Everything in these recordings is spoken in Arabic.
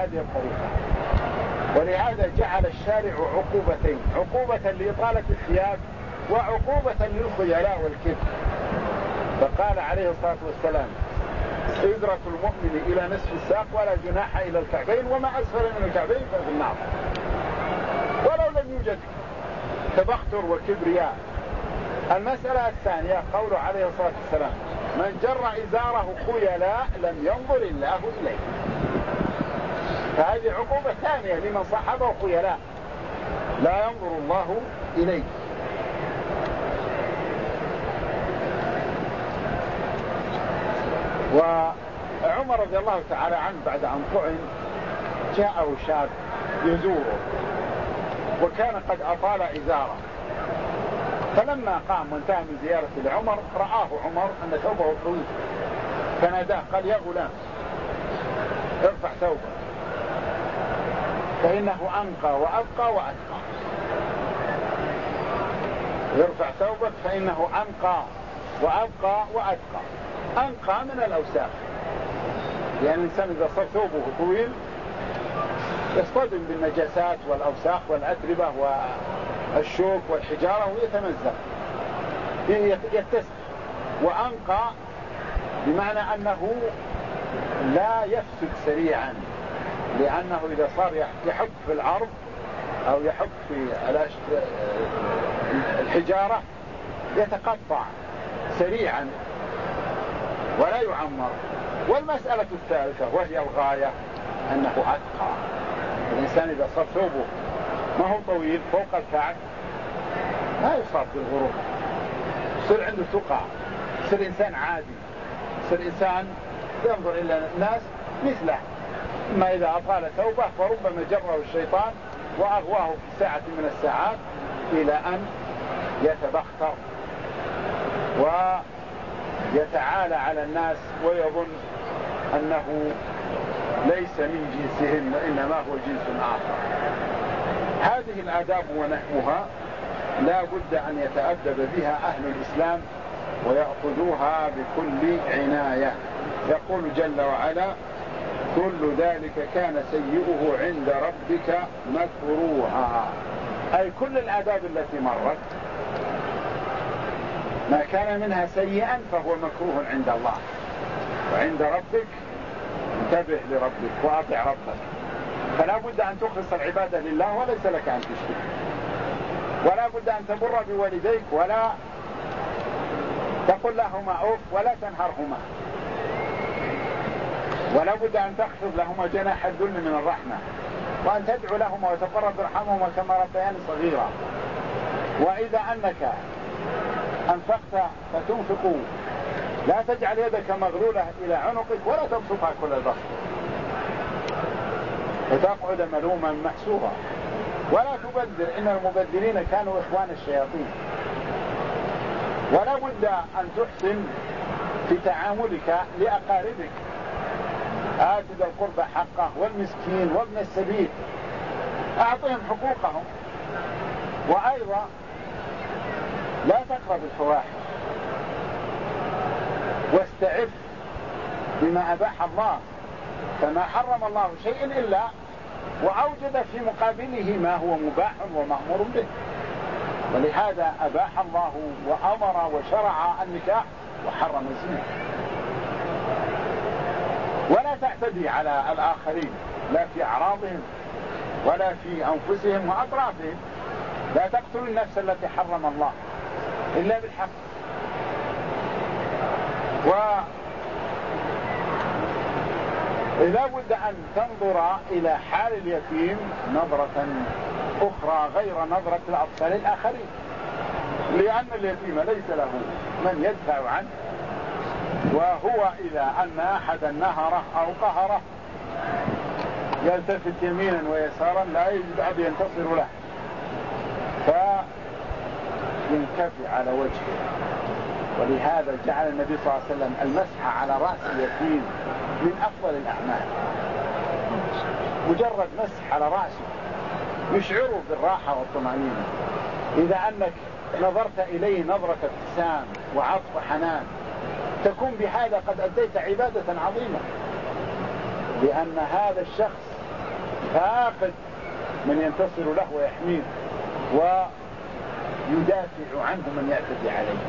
بهذه الطريقة. ولهذا جعل الشارع عقوبتين، عقوبة لإطالة الثياب وعقوبة للخيلاء والكبر. فقال عليه الصلاة والسلام: إزرة المؤمن إلى نصف الساق ولا جناح إلى الكعبين وما أسفل من الكعبين ففي النار. ولو لم يوجد تبختر وكبرياء. المسألة الثانية قوله عليه الصلاة والسلام: من جر إزاره خيلاء لم ينظر الله إليه. فهذه عقوبة ثانية لمن صحبه خيلاء، لا ينظر الله إليه. وعمر رضي الله تعالى عنه بعد أن طعن جاءه شاب يزوره وكان قد أطال إزاره، فلما قام وانتهى من زيارة لعمر رآه عمر أن ثوبه طويل فناداه قال: يا غلام ارفع ثوبك فإنه أنقى وأبقى وأتقى. ارفع ثوبك فإنه أنقى وأبقى وأتقى. أنقى من الأوساخ، يعني الإنسان إذا صار ثوبه طويل يصطدم بالنجاسات والأوساخ والأتربة والشوك والحجارة ويتمزق يتسخ. وأنقى بمعنى أنه لا يفسد سريعا، لأنه إذا صار يحك في الأرض أو يحك في الحجارة يتقطع سريعا ولا يعمر. والمسألة الثالثة وهي الغاية أنه أتقى. الإنسان إذا صار ثوبه ما هو طويل فوق الكعب ما يصاب بالغرور، يصير عنده تقى، يصير إنسان عادي، يصير إنسان ينظر إلى الناس مثله. أما إذا أطال ثوبه فربما جره الشيطان وأغواه في ساعة من الساعات إلى أن يتبختر ويتعالى على الناس ويظن أنه ليس من جنسهم وإنما هو جنس آخر. هذه الآداب ونحوها لا بد أن يتأدب بها أهل الإسلام ويأخذوها بكل عناية. يقول جل وعلا: كل ذلك كان سيئه عند ربك مكروها. أي كل الآداب التي مرت ما كان منها سيئا فهو مكروه عند الله. وعند ربك انتبه لربك وأطع ربك. فلا بد أن تخلص العبادة لله وليس لك أن تشرك، ولا بد أن تبر بوالديك ولا تقل لهما أوف ولا تنهرهما، ولا بد أن تخفض لهما جناح الذل من الرحمة، وأن تدعو لهما وتقرب برحمهما كما ربيان صغيرا. وإذا أنك أنفقت فتنفق لا تجعل يدك مغلولة إلى عنقك ولا تبسطها كل البسط فتقعد ملوما محسورا. ولا تبذر، إن المبذرين كانوا إخوان الشياطين. ولا بد أن تحسن في تعاملك لأقاربك، آت ذا القربى حقه والمسكين وابن السبيل، أعطهم حقوقهم. وأيضا لا تقرب الفواحش، واستعف بما أباح الله، فما حرم الله شيء إلا وأوجد في مقابله ما هو مباح ومأمور به. ولهذا أباح الله وأمر وشرع النكاح وحرم الزنا. ولا تعتدي على الآخرين لا في أعراضهم ولا في أنفسهم وأطرافهم. لا تقتلوا النفس التي حرم الله إلا بالحق. ولا بد أن تنظر إلى حال اليتيم نظرة أخرى غير نظرة الأطفال الآخرين، لأن اليتيم ليس له من يدفع عنه، وهو إذا أن أحدا نهره أو قهره يلتفت يمينا ويسارا لا يجد أحد ينتصر له فينكفي على وجهه. ولهذا جعل النبي صلى الله عليه وسلم المسح على رأس اليتيم من أفضل الأعمال. مجرد مسح على رأسه يشعره بالراحة والطمأنينة. إذا أنك نظرت إليه نظرة ابتسام وعطف وحنان تكون بهذا قد أديت عبادة عظيمة، لأن هذا الشخص فاقد من ينتصر له ويحميه ويدافع عنه من يعتدي عليه.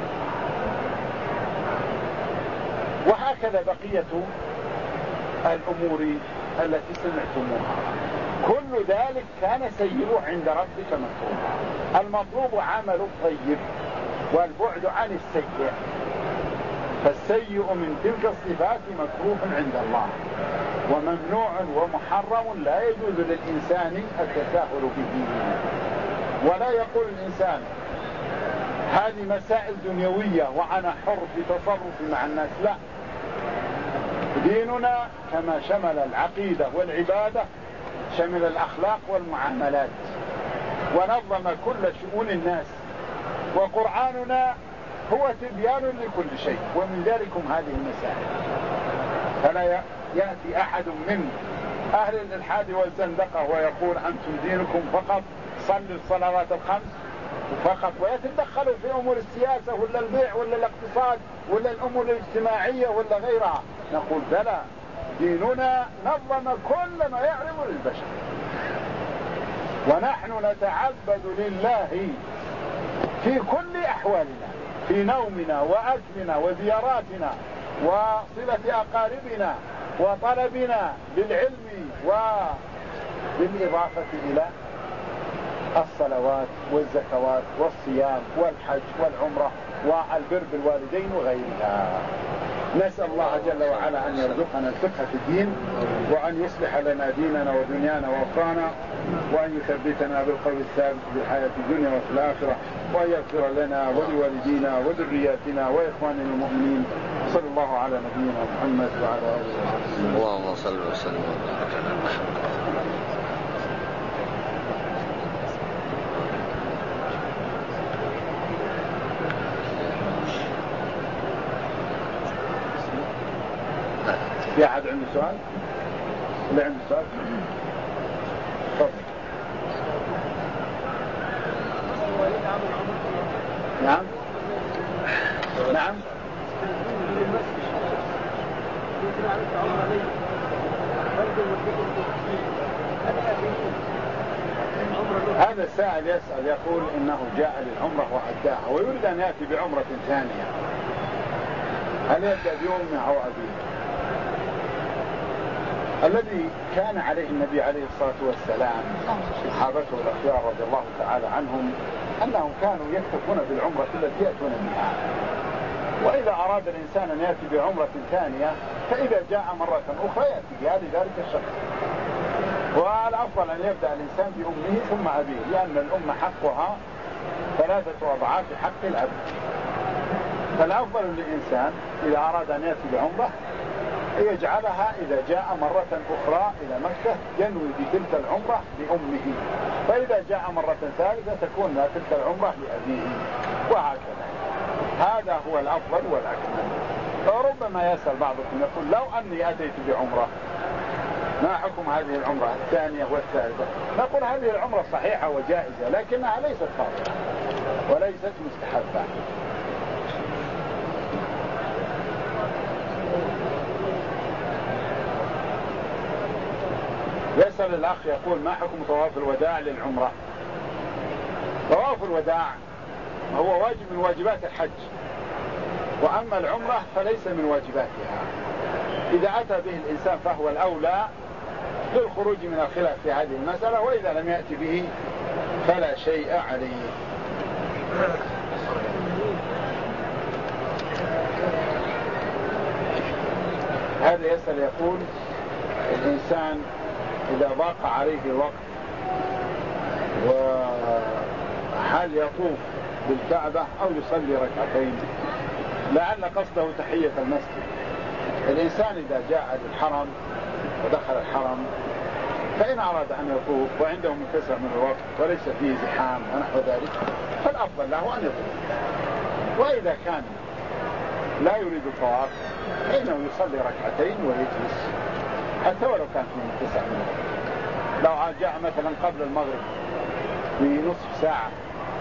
وهكذا بقية الأمور التي سمعتموها، كل ذلك كان سيئه عند ربك مكروها. المطلوب عمل الطيب والبعد عن السيء، فالسيء من تلك الصفات مكروه عند الله وممنوع ومحرم، لا يجوز للإنسان التساهل به. ولا يقول الإنسان هذه مسائل دنيوية وأنا حر في تصرفي مع الناس، لا. ديننا كما شمل العقيدة والعبادة شمل الأخلاق والمعاملات ونظم كل شؤون الناس، وقرآننا هو تبيان لكل شيء، ومن ذلكم هذه المسائل. فلا يأتي أحد من أهل الإلحاد والزندقة ويقول أنتم دينكم فقط صلوا الصلوات الخمس فقط، ويتدخلوا في أمور السياسة ولا البيع ولا الاقتصاد ولا الأمور الاجتماعية ولا غيرها. نقول بلى، ديننا نظم كل ما يعرض للبشر، ونحن نتعبد لله في كل أحوالنا، في نومنا وأكلنا وزياراتنا وصلة أقاربنا وطلبنا للعلم، وبالإضافة إلى الصلوات والزكوات والصيام والحج والعمرة والبر بالوالدين وغيرها. نسأل الله جل وعلا أن يرزقنا الفقه في الدين، وأن يصلح لنا ديننا ودنيانا وأخرانا، وأن يثبتنا بالقول الثابت في الحياة الدنيا وفي الآخرة، وأن يغفر لنا ولوالدينا وذرياتنا وإخواننا المؤمنين. صلى الله على نبينا محمد وعلى آله وصحبه. اللهم صل وسلم وبارك على محمد. في أحد عنده سؤال؟ اللي عنده سؤال تفضل. نعم نعم. هذا السائل يسأل يقول إنه جاء للعمرة وأداها ويريد أن يأتي بعمرة ثانية، هل يبدأ بيومه أو أبيه؟ الذي كان عليه النبي عليه الصلاة والسلام صحابته الأخيار رضي الله تعالى عنهم أنهم كانوا يكتفون بالعمرة التي يأتون بها، وإذا أراد الإنسان أن يأتي بعمرة ثانية فإذا جاء مرة أخرى يأتي بها لذلك الشخص. والأفضل أن يبدأ الإنسان بأمه ثم أبيه، لأن الأم حقها 3 أضعاف حق الأب. فالأفضل للإنسان إذا أراد أن يأتي بعمرة يجعلها إذا جاء مرة أخرى إلى مكة ينوي بتلك العمرة لأمه، فإذا جاء مرة ثالثة تكون تلك العمرة لأبيه، وهكذا. هذا هو الأفضل والأكمل. فربما يسأل بعضكم يقول لو أني أتيت بعمرة ما حكم هذه العمرة الثانية والثالثة؟ نقول هذه العمرة صحيحة وجائزة، لكنها ليست فاضلة وليست مستحبة. يسأل الأخ يقول ما حكم طواف الوداع للعمرة؟ طواف الوداع هو واجب من واجبات الحج، وأما العمرة فليس من واجباتها. إذا أتى به الإنسان فهو الأولى للخروج من الخلاف في هذه المسألة، وإذا لم يأتي به فلا شيء عليه. هذا يسأل يقول الإنسان إذا ضاق عليه الوقت وهل يطوف بالكعبة أو يصلي ركعتين، لعل قصده تحية المسجد. الإنسان إذا جاء للحرم ودخل الحرم فإن أراد أن يطوف وعنده متسع من الوقت وليس فيه زحام ونحو ذلك فالأفضل له أن يطوف، وإذا كان لا يريد الطواف فإنه يصلي ركعتين ويجلس حتى ولو كان فيه متسع من الوقت. لو جاء مثلا قبل المغرب بنصف ساعة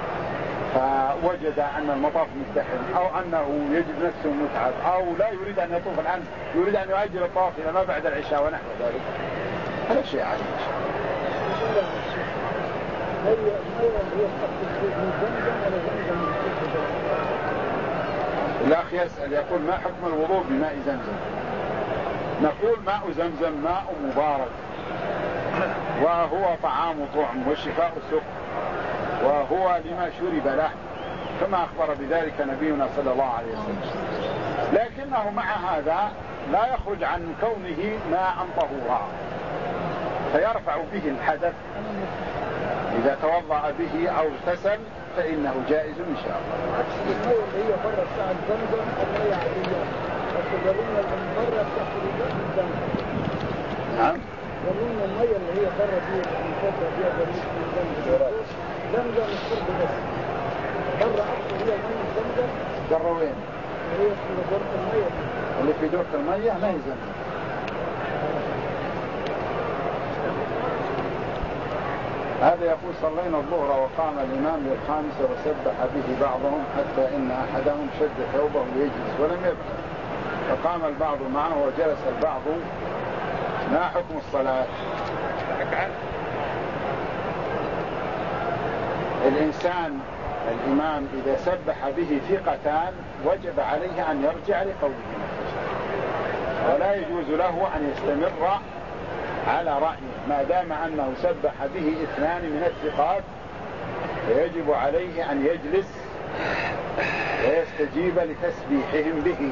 فوجد أن المطاف مزدحم أو أنه يجد نفسه متعب أو لا يريد أن يطوف الآن، يريد أن يؤجل الطواف إلى ما بعد العشاء ونحو ذلك، هذا شيء عادي. الأخ يسأل يقول ما حكم الوضوء بماء زمزم؟ نقول ماء زمزم ماء مبارك، وهو طعام طعم وشفاء سقم، وهو لما شرب له كما أخبر بذلك نبينا صلى الله عليه وسلم، لكنه مع هذا لا يخرج عن كونه ماء طهورا فيرفع به الحدث إذا توضأ به أو اغتسل فإنه جائز إن شاء الله. المية اللي هي برة بتاع الزمزم المية عادية، بس قالولنا من برة بتاعت الزمزم. نعم. قالولنا المية اللي هي برة دي المفضلة فيها بريش في الزمزم. زمزم الشرب بس. برة أكثر هي مية الزمزم. برة وين؟ هي في دورة المية. اللي في دورة المية ما هي زمزم. هذا يقول صلينا الظهر وقام الإمام للخامسة وسبح به بعضهم حتى إن أحدهم شد ثوبه ليجلس ولم يبقى، فقام البعض معه وجلس البعض. ما حكم الصلاة؟ الإنسان الإمام إذا سبح به ثقتان وجب عليه أن يرجع لقوله، ولا يجوز له أن يستمر على رأيه ما دام أنه سبح به اثنان من الثقات، فيجب عليه أن يجلس ويستجيب لتسبيحهم به.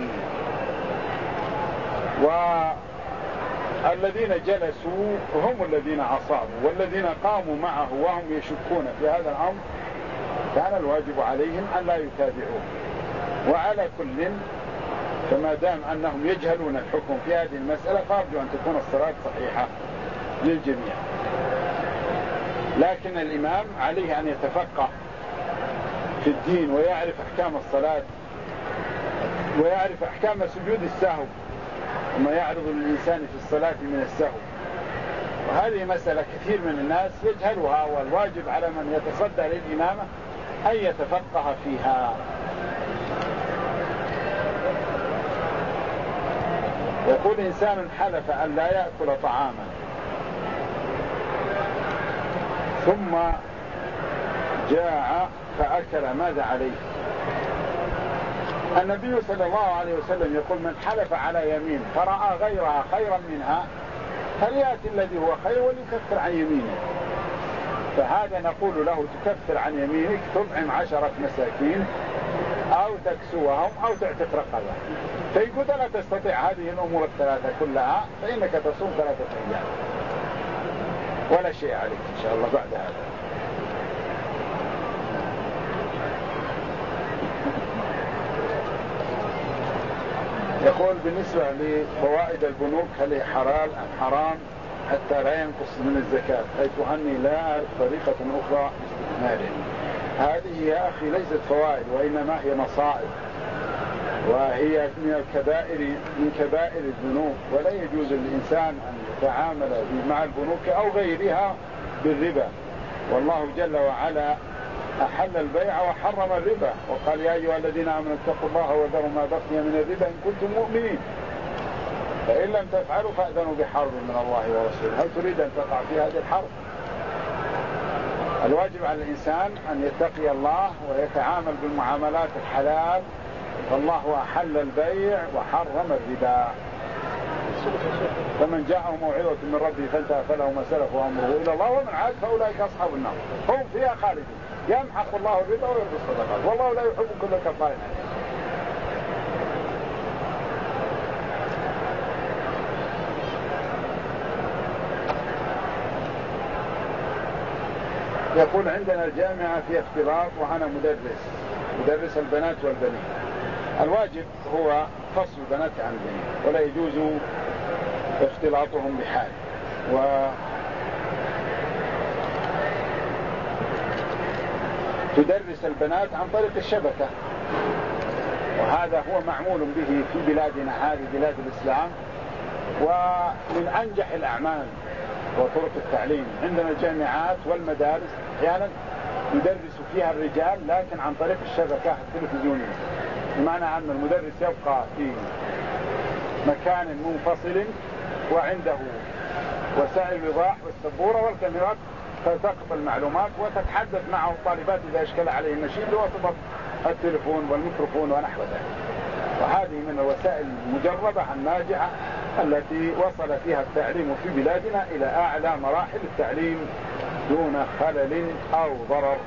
والذين جلسوا هم الذين أصابوا، والذين قاموا معه وهم يشكون في هذا الأمر كان الواجب عليهم أن لا يتابعوه. وعلى كل فما دام أنهم يجهلون الحكم في هذه المسألة فأرجو أن تكون الصلاة صحيحة للجميع. لكن الإمام عليه أن يتفقه في الدين ويعرف أحكام الصلاة ويعرف أحكام سجود السهو وما يعرض للإنسان في الصلاة من السهو، وهذه مسألة كثير من الناس يجهلها، والواجب على من يتصدى للإمامة أن يتفقه فيها. يقول إنسان حلف أن لا يأكل طعاما ثم جاع فأكل، ماذا عليه؟ النبي صلى الله عليه وسلم يقول من حلف على يمين فرأى غيرها خيرا منها فليأتي الذي هو خير وليكفر عن يمينه. فهذا نقول له تكفر عن يمينك، تطعم 10 مساكين أو تكسوهم أو تعتق رقبة. فيقول لا تستطيع هذه الأمور الثلاثة كلها فإنك تصوم 3 أيام ولا شيء عليك إن شاء الله بعد هذا. يقول بالنسبة لفوائد البنوك هل هي حلال أم حرام حتى لا ينقص من الزكاة، حيث أني لا أعرف طريقة أخرى لاستثماره؟ هذه يا أخي ليست فوائد وإنما هي مصائب، وهي من كبائر الذنوب، ولا يجوز للإنسان أن يتعامل مع البنوك أو غيرها بالربا. والله جل وعلا أحل البيع وحرم الربا وقال يا أيها الذين آمنوا اتقوا الله وذروا ما بقي من الربا إن كنتم مؤمنين، فإن لم تفعلوا فأذنوا بحرب من الله ورسوله. هل تريد أن تقع في هذه الحرب؟ الواجب على الإنسان أن يتقي الله ويتعامل بالمعاملات الحلال، فالله أحل البيع وحرم الربا. فمن جاءه موعظة من ربه فانتهى فله ما سلف وأمره إلى الله ومن عاد فأولئك أصحاب النار هم فيها خالدون. يمحق الله الربا ويربي الصدقات والله لا يحب كل كفار عنيد. يقول عندنا الجامعة في اختلاط وأنا مدرس البنات والبنين. الواجب هو فصل البنات عن البنين ولا يجوز اختلاطهم بحال. تدرس البنات عن طريق الشبكة، وهذا هو معمول به في بلادنا هذه بلاد الإسلام، ومن أنجح الأعمال وطرق التعليم. عندنا الجامعات والمدارس أحيانا يدرس فيها الرجال لكن عن طريق الشبكة التلفزيونية، بمعنى أن المدرس يبقى في مكان منفصل وعنده وسائل الإيضاح والسبورة والكاميرات تلتقط المعلومات وتتحدث مع الطالبات إذا أشكل عليه النشيد وتضبط التليفون والميكروفون ونحو ذلك. وهذه من الوسائل المجربة الناجحة التي وصل فيها التعليم في بلادنا إلى أعلى مراحل التعليم دون خلل أو ضرر.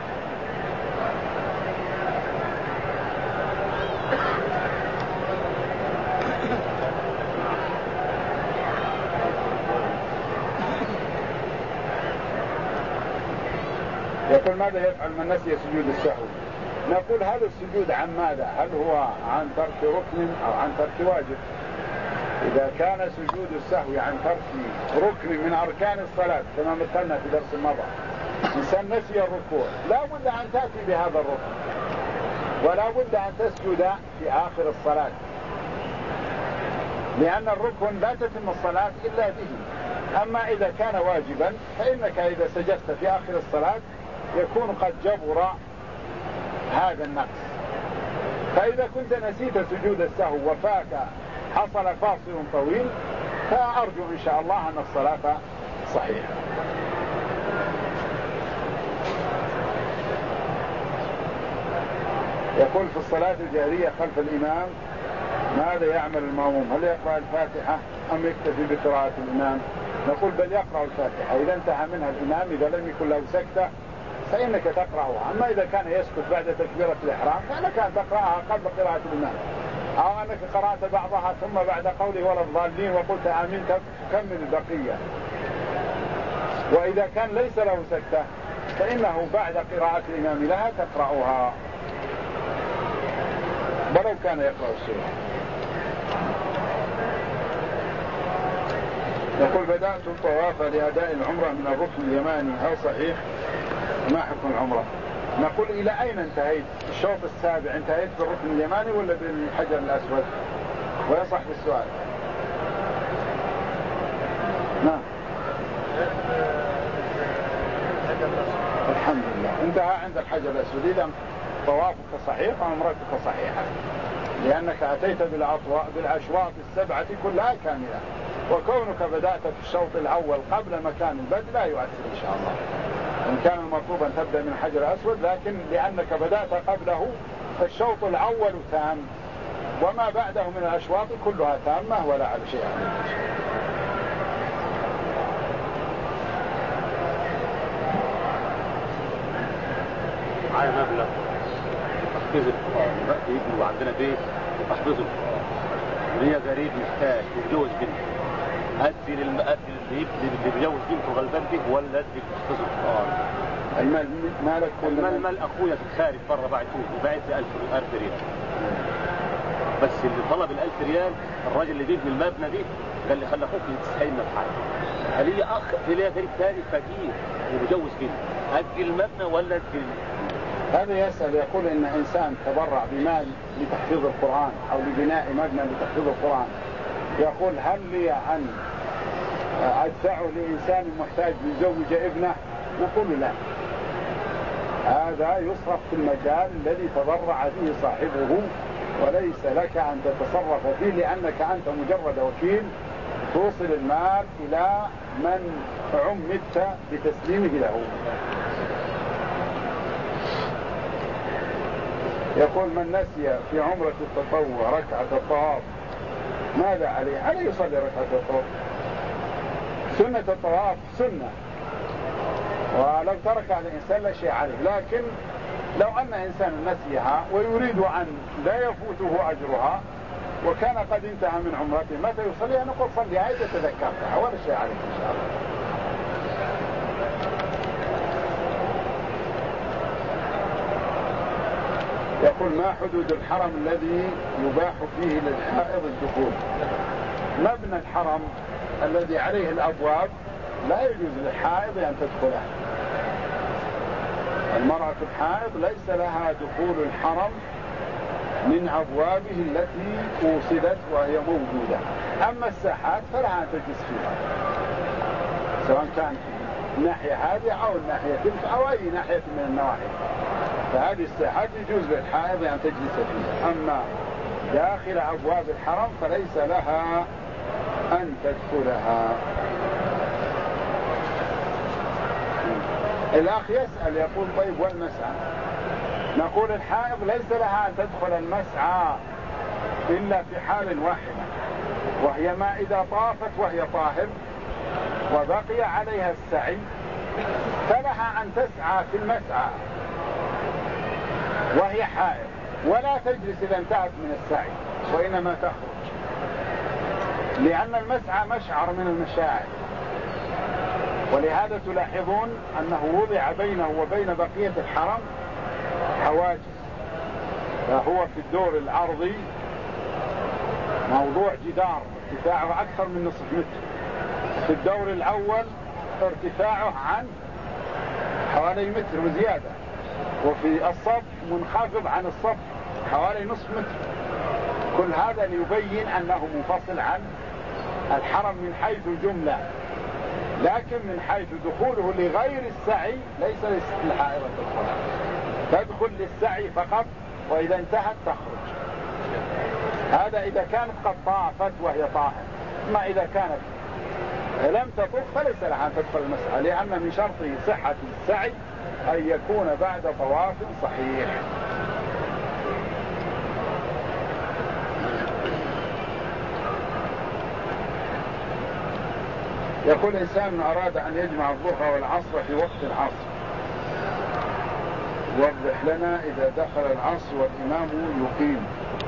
يقول ماذا يفعل من نسي سجود السهو؟ نقول هل السجود عن ماذا؟ هل هو عن ترك ركن أو عن ترك واجب؟ إذا كان سجود السهو عن ترك ركن من أركان الصلاة كما مثلنا في درس مضى، إنسان نسي الركوع لا بد أن تأتي بهذا الركن ولا بد أن تسجد في آخر الصلاة، لأن الركن لا تتم الصلاة إلا به. أما إذا كان واجبا فإنك إذا سجدت في آخر الصلاة يكون قد جبر هذا النقص. فإذا كنت نسيت سجود السهو وفاك حصل فاصل طويل فأرجو إن شاء الله أن الصلاة صحيحة. يقول في الصلاة الجهرية خلف الإمام ماذا يعمل المأموم؟ هل يقرأ الفاتحة أم يكتفي بقراءة الإمام؟ نقول بل يقرأ الفاتحة، إذا انتهى منها الإمام إذا لم يكن له سكتة فإنك تقرأها. أما إذا كان يسكت بعد تكبيرة الإحرام فلك أن تقرأها قبل قراءة الإمام، أو أنك قرأت بعضها ثم بعد قوله ولا الضالين وقلت آمين تكمل البقية. وإذا كان ليس له سكتة فإنه بعد قراءة الإمام لها تقرأها ولو كان يقرأ السورة. يقول بدأت الطواف لأداء العمرة من الركن اليماني، هل صحيح؟ ما حكم العمرة؟ نقول إلى أين انتهيت؟ الشوط السابع انتهيت بالركن اليماني ولا بالحجر الأسود؟ ويصح بالسؤال. نعم الحمد لله انتهى عند الحجر الأسود. إذا طوافك صحيح وعمرتك صحيحة، لأنك أتيت بالأشواط السبعة كلها كاملة، وكونك بدأت في الشوط الأول قبل مكان البدء لا يؤثر إن شاء الله. إن كان المطلوب أن تبدأ من حجر الأسود، لكن لأنك بدأت قبله فالشوط الأول تام وما بعده من الأشواط كلها تامة ولا على شيء عليك. معايا مبلغ تحفيظ القرآن بقى يجي وعندنا بيت تحفيظ القرآن، وليا غريب محتاج يتجوز بنتي، أدي اللي بيجوز بنته غلبان دي ولا أدي تحفيظ القرآن؟ المال مالك ولا المال أخويا في الخارج بره بعتوه وبعت لي 1000 ريال، بس اللي طلب ال1000 ريال الراجل اللي بيبني المبنى دي قال لي خلي أخوك يتسحلنا في حاجة. قال لي أخ في ليا غريب تاني فقير وبيجوز بنتي، أدي المبنى ولا أدي؟ هذا يسأل يقول إن إنسان تبرع بمال لتحفيظ القرآن أو لبناء مبنى لتحفيظ القرآن، يقول هل لي أن أدفعه لإنسان محتاج ليزوج ابنه؟ نقول لا، هذا يصرف في المجال الذي تبرع فيه صاحبه وليس لك أن تتصرف فيه، لأنك أنت مجرد وكيل توصل المال إلى من عمدت بتسليمه له. يقول من نسي في عمرة التطوع ركعة الطواف ماذا عليه؟ عليه يصلي ركعة الطواف. سنة الطواف سنة، ولو تركها الإنسان لا شيء عليه، لكن لو أن إنسان نسيها ويريد أن لا يفوته أجرها وكان قد انتهى من عمرته متى يصليها؟ نقول صليها إذا تذكرتها ولا شيء عليك إن شاء الله. يقول ما حدود الحرم الذي يباح فيه للحائض الدخول؟ مبنى الحرم الذي عليه الأبواب لا يجوز للحائض أن تدخله. المرأة الحائض ليس لها دخول الحرم من أبوابه التي أوصدت وهي موجودة. أما الساحات فلها أن تجلس فيها، سواء كان الناحية هذه أو الناحية تلك أو أي ناحية من النواحي، فهذه الساحات يجوز للحائض أن تجلس فيها. أما داخل أبواب الحرم فليس لها أن تدخلها. الأخ يسأل يقول طيب والمسعى؟ نقول الحائض ليس لها أن تدخل المسعى إلا في حال واحدة، وهي ما إذا طافت وهي طاهر وبقي عليها السعي فلها أن تسعى في المسعى وهي حائض، ولا تجلس إذا انتهت من السعي، وإنما تخرج، لأن المسعى مشعر من المشاعر. ولهذا تلاحظون أنه وضع بينه وبين بقية الحرم حواجز، فهو في الدور الأرضي موضوع جدار ارتفاعه أكثر من نصف متر، في الدور الأول ارتفاعه عن حوالي متر وزيادة، وفي الصف منخفض عن الصف حوالي نصف متر. كل هذا ليبين أنه منفصل عن الحرم من حيث الجملة، لكن من حيث دخوله لغير السعي ليس للحائض تدخل للسعي فقط، وإذا انتهت تخرج. هذا إذا كانت قد طافت وهي طاهر. أما إذا كانت لم تطف فليس لها أن تدخل المسعى، لأن من شرطه صحة السعي أن يكون بعد طواف صحيح. يقول إنسان أراد أن يجمع الظهر والعصر في وقت العصر، وضح لنا إذا دخل العصر والإمام يقيم.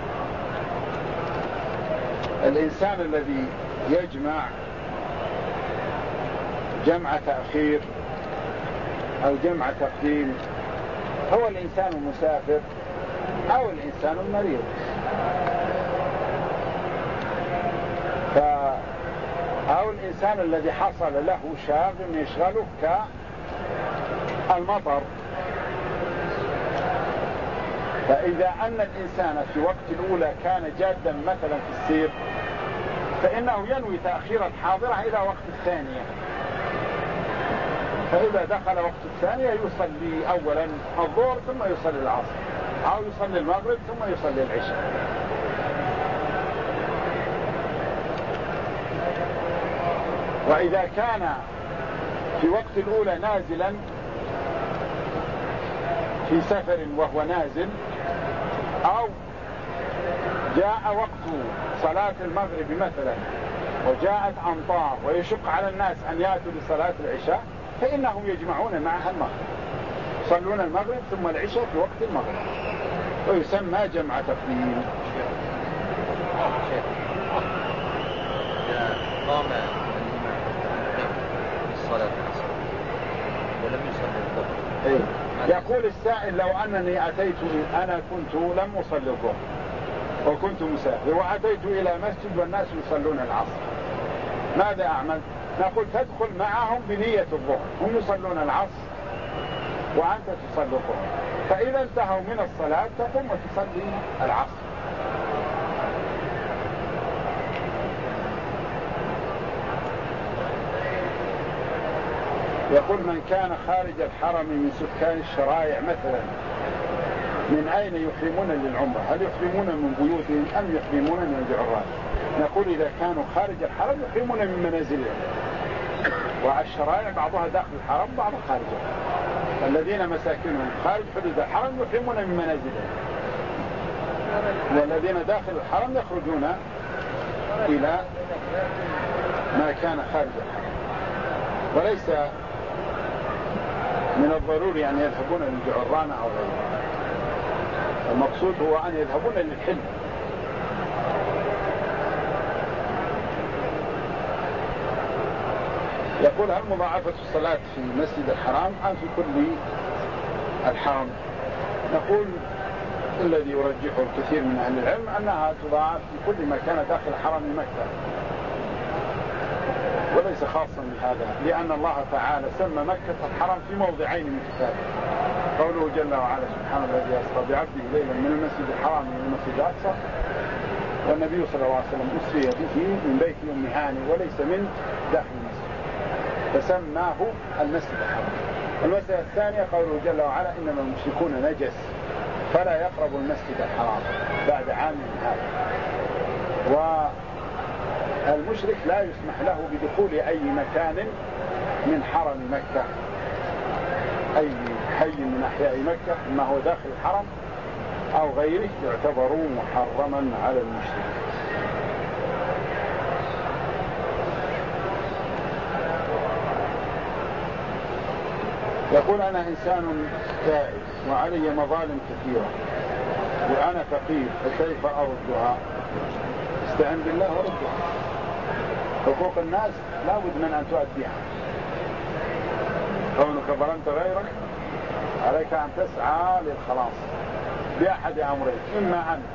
الإنسان الذي يجمع جمع تأخير أو جمع تقديم هو الإنسان المسافر أو الإنسان المريض. أو الإنسان الذي حصل له شاغل يشغله كالمطر. فإذا أن الإنسان في وقت الأولى كان جادا مثلا في السير فإنه ينوي تأخير الحاضرة إلى وقت الثانية، فإذا دخل وقت الثانية يصلي أولا الظهر ثم يصلي العصر، أو يصلي المغرب ثم يصلي العشاء. وإذا كان في وقت الأولى نازلا في سفر وهو نازل، أو جاء وقت صلاة المغرب مثلا وجاءت أمطار ويشق على الناس أن يأتوا لصلاة العشاء، فإنهم يجمعون معها المغرب، يصلون المغرب ثم العشاء في وقت المغرب، ويسمى جمع تقديم. قام الصلاة ولم يصلي الظهر. يقول السائل لو أنني أتيت أنا كنت لم أصلي الظهر وكنت مسافر وأتيت إلى مسجد والناس يصلون العصر، ماذا أعمل؟ نقول تدخل معهم بنية الظهر، هم يصلون العصر وأنت تصلي الظهر، فإذا انتهوا من الصلاة تقوم وتصلي العصر. يقول من كان خارج الحرم من سكان الشرائع مثلا من أين يحرمون للعمرة؟ هل يحرمون من بيوتهم أم يحرمون من الجعرات؟ نقول إذا كانوا خارج الحرم يحرمون من منازلهم، والشرائع بعضها داخل الحرم بعضها خارجه. الذين مساكنهم خارج حدود الحرم يحرمون من منازلهم، والذين داخل الحرم يخرجون إلى ما كان خارج الحرم. وليس من الضروري أن يذهبون للجعران أو غيره، المقصود هو أن يذهبون للحل. يقول هل مضاعفة الصلاة في مسجد الحرام أم في كل الحرم؟ نقول الذي يرجحه الكثير من أهل العلم أنها تضاعف في كل ما كان داخل حرم مكة، وليس خاصا بهذا، لأن الله تعالى سمى مكة الحرم في موضعين من كتابه. قوله جل وعلا سبحانه الذي أسرى بعبده ليلا من المسجد الحرام إلى المسجد الأقصى، والنبي صلى الله عليه وسلم أسري به من بيت أم هاني وليس من داخل المسجد، فسماه المسجد الحرام. المسألة الثانية قوله جل وعلا إنما المشركون نجس فلا يقربوا المسجد الحرام بعد عام هذا. والمشرك لا يسمح له بدخول أي مكان من حرم مكة، أي حي من أحياء مكة ما هو داخل الحرم أو غيره يعتبر محرما على المشرك. يقول أنا إنسان تائب وعلي مظالم كثيرة وأنا فقير فكيف أردها؟ استعن بالله وردها. حقوق الناس لا بد من أن تؤديها. كونك ظلمت غيرك عليك أن تسعى للخلاص بأحد أمرين: إما أن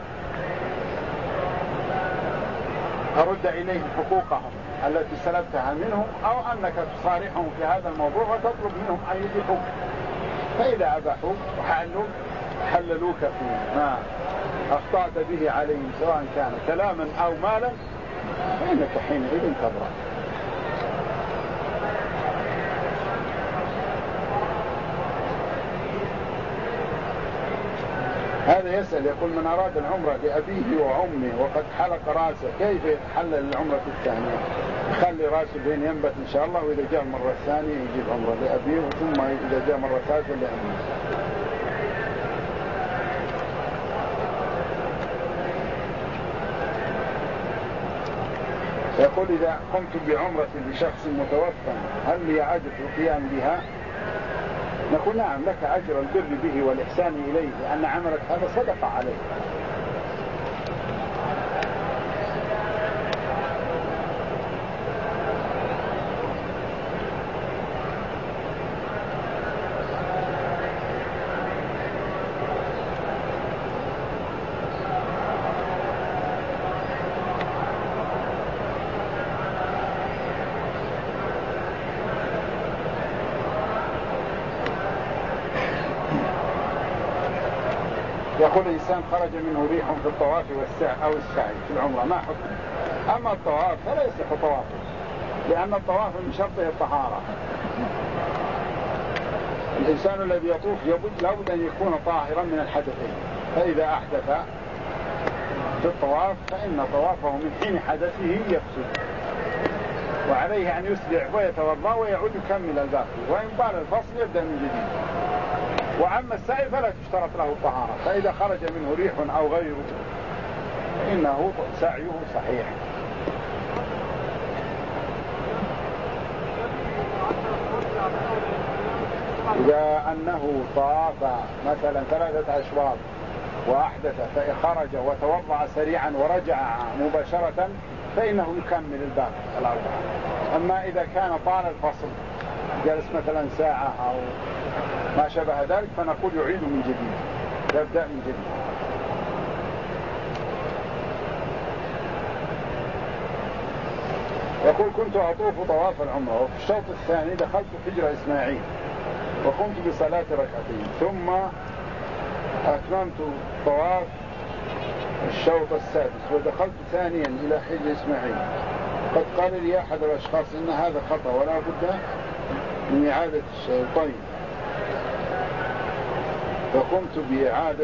أرد إليهم حقوقهم التي سلبتها منهم، أو أنك تصارحهم في هذا الموضوع وتطلب منهم أن يبيحوك، فإذا أباحوك حللوك فيما أخطأت به عليهم سواء كان كلاما أو مالا، فإنك حينئذ تبرأ. هذا يسأل يقول: من أراد العمرة لأبيه وأمه وقد حلق رأسه كيف يتحلل العمرة الثانية؟ يخلي رأسه بين ينبت إن شاء الله، وإذا جاء المرة الثانية يجيب عمرة لأبيه، ثم إذا جاء مرة ثالثة لأمه. يقول: إذا قمت بعمرة لشخص متوفى هل لي أجر القيام بها؟ نقول: نعم، لك أجر البر به والإحسان إليه، لأن عملك هذا صدقة عليه. يقول: الإنسان خرج منه ريح في الطواف أو السعي في العمرة ما حكم؟ أما الطواف فلا يصح طوافه، لأن الطواف من شرطه الطهارة. الإنسان الذي يطوف لابد أن يكون طاهرا من الحدثين، فإذا أحدث في الطواف فإن طوافه من حين حدثه يفسد، وعليه أن يسرع ويتوضأ ويعود يكمل الباقي، وإن طال الفصل يبدأ من جديد. وعما السعي فلا تشترط له الطهارة، فإذا خرج منه ريح أو غيره إنه سعيه صحيح. إذا أنه طاف مثلا 3 أشواط وأحدث فخرج وتوضأ سريعا ورجع مباشرة فإنه يكمل الباقي 4. أما إذا كان طال الفصل جلس مثلا ساعة أو ما شابه ذلك فنقول يعيد من جديد، يبدأ من جديد. يقول: كنت أطوف طواف العمرة وفي الشوط الثاني دخلت حجر إسماعيل وقمت بصلاة ركعتين، ثم أتممت طواف الشوط السادس ودخلت ثانيا إلى حجر إسماعيل. قد قال لي أحد الأشخاص إن هذا خطأ ولا بد من إعادة الشوطين، فقمت بإعادة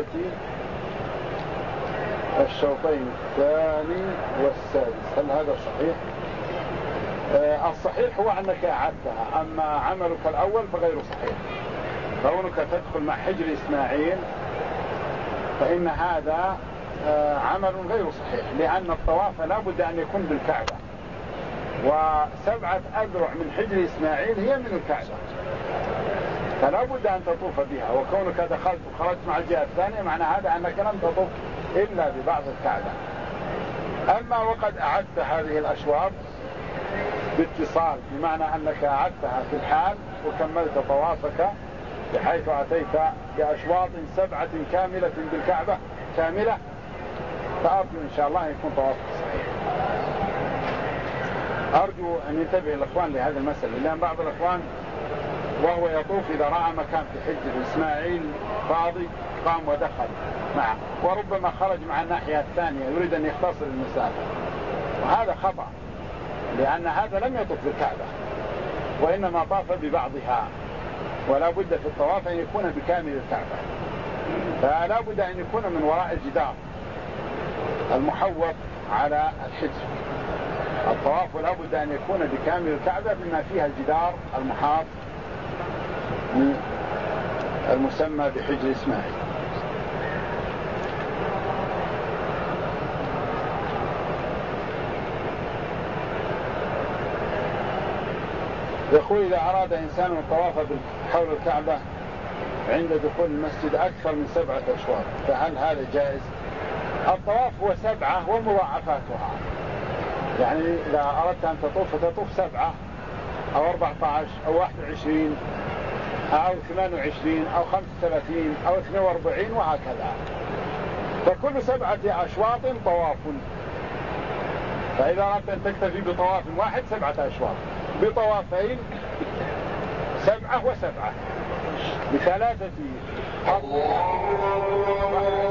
الشوطين الثاني والسادس. هل هذا صحيح؟ الصحيح هو أنك أعدتها، أما عملك الأول فغير صحيح. كونك تدخل مع حجر إسماعيل فإن هذا عمل غير صحيح، لأن الطواف لا بد أن يكون بالكعبة، و7 أذرع من حجر إسماعيل هي من الكعبة، فلا بد أن تطوف بها. وكونك دخلت وخرجت مع الجهة الثانية معنى هذا أنك لم تطوف إلا ببعض الكعبة. أما وقد أعدت هذه الأشواط باتصال، بمعنى أنك أعدتها في الحال وكملت طوافك بحيث أتيت بأشواط 7 كاملة بالكعبة كاملة، فأرجو إن شاء الله يكون طوافك صحيح. أرجو أن ينتبه الأخوان لهذا المسألة، لأن بعض الأخوان وهو يطوف إذا رأى مكان في حجر إسماعيل فاضي قام ودخل معه، وربما خرج مع الناحية الثانية يريد أن يختصر المسافة، وهذا خطأ، لأن هذا لم يطوف بالكعبة وإنما طاف ببعضها، ولا بد في الطواف أن يكون بكامل الكعبة، فلا بد أن يكون من وراء الجدار المحوط على الحجر. الطواف لا بد أن يكون بكامل الكعبة بما فيها الجدار المحاط المسمى بحجر إسماعيل. يقول إذا أراد إنسان الطواف حول الكعبة عند دخول المسجد أكثر من 7 أشواط فهل هذا جائز؟ الطواف هو 7 ومضاعفاتها، يعني إذا أردت أن تطوف فتطوف 7 أو 14 أو 21 أو 28 أو 35 أو 42 وهكذا، فكل 7 أشواط طواف. فإذا أردت أن تكتفي بطواف واحد 7 أشواط، بطوافين 7 و7 ب3 أطواف.